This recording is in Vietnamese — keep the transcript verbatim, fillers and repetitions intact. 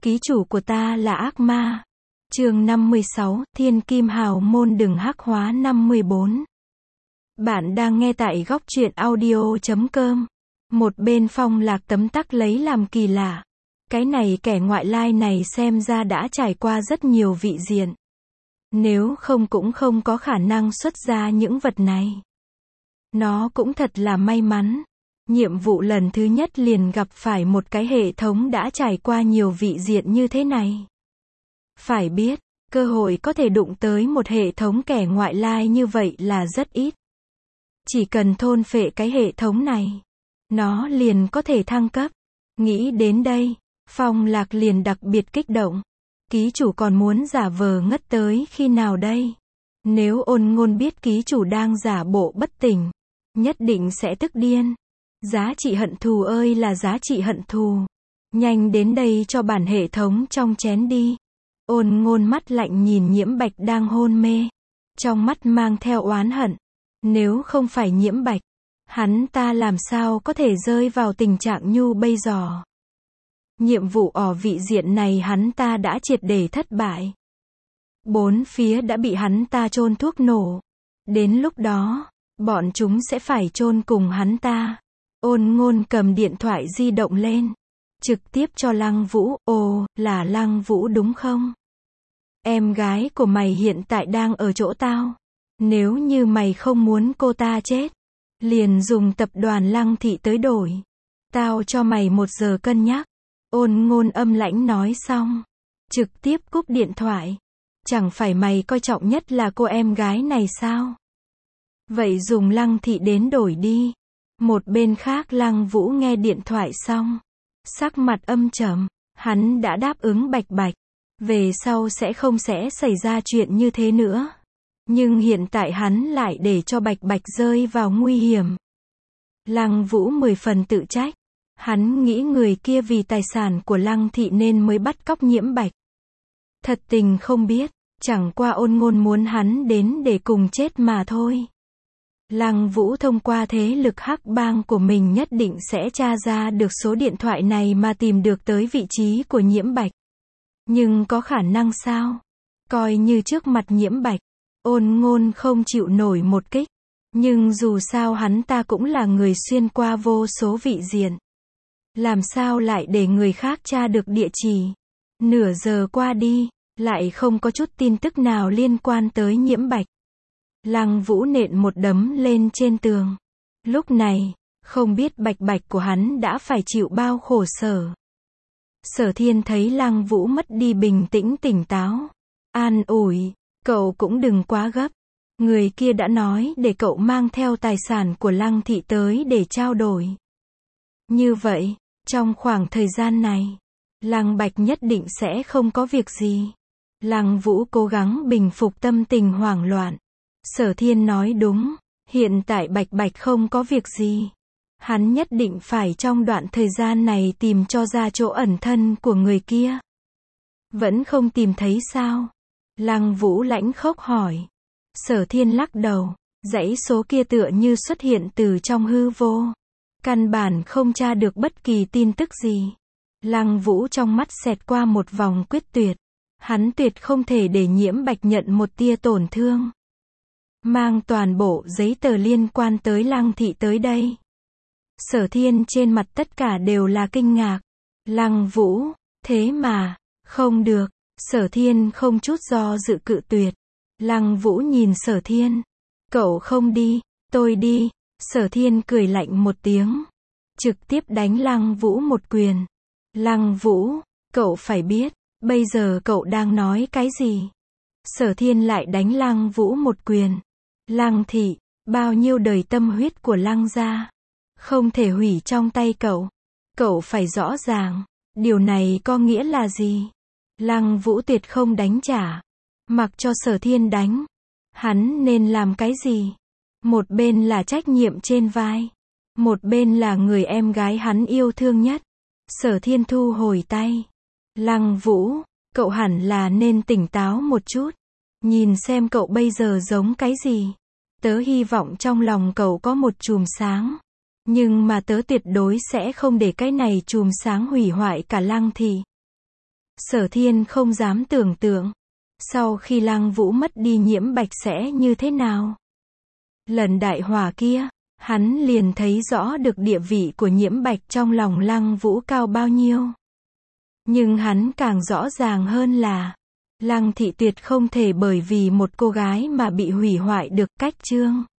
Ký chủ của ta là ác ma. Chương năm mươi sáu, Thiên Kim Hào Môn đừng hắc hóa năm mươi bốn. Bạn đang nghe tại góc truyện audio chấm com. Một bên Phong Lạc tấm tắc lấy làm kỳ lạ. Cái này kẻ ngoại lai này xem ra đã trải qua rất nhiều vị diện. Nếu không cũng không có khả năng xuất ra những vật này. Nó cũng thật là may mắn. Nhiệm vụ lần thứ nhất liền gặp phải một cái hệ thống đã trải qua nhiều vị diện như thế này. Phải biết, cơ hội có thể đụng tới một hệ thống kẻ ngoại lai như vậy là rất ít. Chỉ cần thôn phệ cái hệ thống này, nó liền có thể thăng cấp. Nghĩ đến đây, Phong Lạc liền đặc biệt kích động. Ký chủ còn muốn giả vờ ngất tới khi nào đây? Nếu Ôn Ngôn biết ký chủ đang giả bộ bất tỉnh, nhất định sẽ tức điên. Giá trị hận thù ơi là giá trị hận thù. Nhanh đến đây cho bản hệ thống trong chén đi. Ôn Ngôn mắt lạnh nhìn Nhiễm Bạch đang hôn mê. Trong mắt mang theo oán hận. Nếu không phải Nhiễm Bạch, hắn ta làm sao có thể rơi vào tình trạng nhu bây giờ. Nhiệm vụ ở vị diện này hắn ta đã triệt để thất bại. Bốn phía đã bị hắn ta chôn thuốc nổ. Đến lúc đó, bọn chúng sẽ phải chôn cùng hắn ta. Ôn Ngôn cầm điện thoại di động lên. Trực tiếp cho Lăng Vũ. Ồ, là Lăng Vũ đúng không? Em gái của mày hiện tại đang ở chỗ tao. Nếu như mày không muốn cô ta chết, liền dùng tập đoàn Lăng Thị tới đổi. Tao cho mày một giờ cân nhắc. Ôn Ngôn âm lãnh nói xong, trực tiếp cúp điện thoại. Chẳng phải mày coi trọng nhất là cô em gái này sao? Vậy dùng Lăng Thị đến đổi đi. Một bên khác Lăng Vũ nghe điện thoại xong, sắc mặt âm trầm. Hắn đã đáp ứng Bạch Bạch, về sau sẽ không sẽ xảy ra chuyện như thế nữa. Nhưng hiện tại hắn lại để cho Bạch Bạch rơi vào nguy hiểm. Lăng Vũ mười phần tự trách. Hắn nghĩ người kia vì tài sản của Lăng Thị nên mới bắt cóc Nhiễm Bạch. Thật tình không biết, chẳng qua Ôn Ngôn muốn hắn đến để cùng chết mà thôi. Lăng Vũ thông qua thế lực hắc bang của mình nhất định sẽ tra ra được số điện thoại này mà tìm được tới vị trí của Nhiễm Bạch. Nhưng có khả năng sao? Coi như trước mặt Nhiễm Bạch, Ôn Ngôn không chịu nổi một kích. Nhưng dù sao hắn ta cũng là người xuyên qua vô số vị diện. Làm sao lại để người khác tra được địa chỉ? Nửa giờ qua đi, lại không có chút tin tức nào liên quan tới Nhiễm Bạch. Lăng Vũ nện một đấm lên trên tường. Lúc này, không biết Bạch Bạch của hắn đã phải chịu bao khổ sở. Sở Thiên thấy Lăng Vũ mất đi bình tĩnh tỉnh táo. An ủi, cậu cũng đừng quá gấp. Người kia đã nói để cậu mang theo tài sản của Lăng Thị tới để trao đổi. Như vậy, trong khoảng thời gian này, Lăng Bạch nhất định sẽ không có việc gì. Lăng Vũ cố gắng bình phục tâm tình hoảng loạn. Sở Thiên nói đúng, hiện tại Bạch Bạch không có việc gì. Hắn nhất định phải trong đoạn thời gian này tìm cho ra chỗ ẩn thân của người kia. Vẫn không tìm thấy sao? Lăng Vũ lãnh khốc hỏi. Sở Thiên lắc đầu, dãy số kia tựa như xuất hiện từ trong hư vô. Căn bản không tra được bất kỳ tin tức gì. Lăng Vũ trong mắt xẹt qua một vòng quyết tuyệt. Hắn tuyệt không thể để Nhiễm Bạch nhận một tia tổn thương. Mang toàn bộ giấy tờ liên quan tới Lăng Thị tới đây. Sở Thiên trên mặt tất cả đều là kinh ngạc. Lăng Vũ, thế mà, không được. Sở Thiên không chút do dự cự tuyệt. Lăng Vũ nhìn Sở Thiên. Cậu không đi, tôi đi. Sở Thiên cười lạnh một tiếng. Trực tiếp đánh Lăng Vũ một quyền. Lăng Vũ, cậu phải biết, bây giờ cậu đang nói cái gì? Sở Thiên lại đánh Lăng Vũ một quyền. Lăng Thị, bao nhiêu đời tâm huyết của Lăng gia, không thể hủy trong tay cậu. Cậu phải rõ ràng, điều này có nghĩa là gì? Lăng Vũ tuyệt không đánh trả. Mặc cho Sở Thiên đánh, hắn nên làm cái gì? Một bên là trách nhiệm trên vai, một bên là người em gái hắn yêu thương nhất. Sở Thiên thu hồi tay. Lăng Vũ, cậu hẳn là nên tỉnh táo một chút. Nhìn xem cậu bây giờ giống cái gì. Tớ hy vọng trong lòng cậu có một chùm sáng. Nhưng mà tớ tuyệt đối sẽ không để cái này chùm sáng hủy hoại cả Lăng Thị. Sở Thiên không dám tưởng tượng, sau khi Lăng Vũ mất đi Nhiễm Bạch sẽ như thế nào. Lần đại hỏa kia, hắn liền thấy rõ được địa vị của Nhiễm Bạch trong lòng Lăng Vũ cao bao nhiêu. Nhưng hắn càng rõ ràng hơn là, Lăng thị tuyệt không thể bởi vì một cô gái mà bị hủy hoại được. Cách chương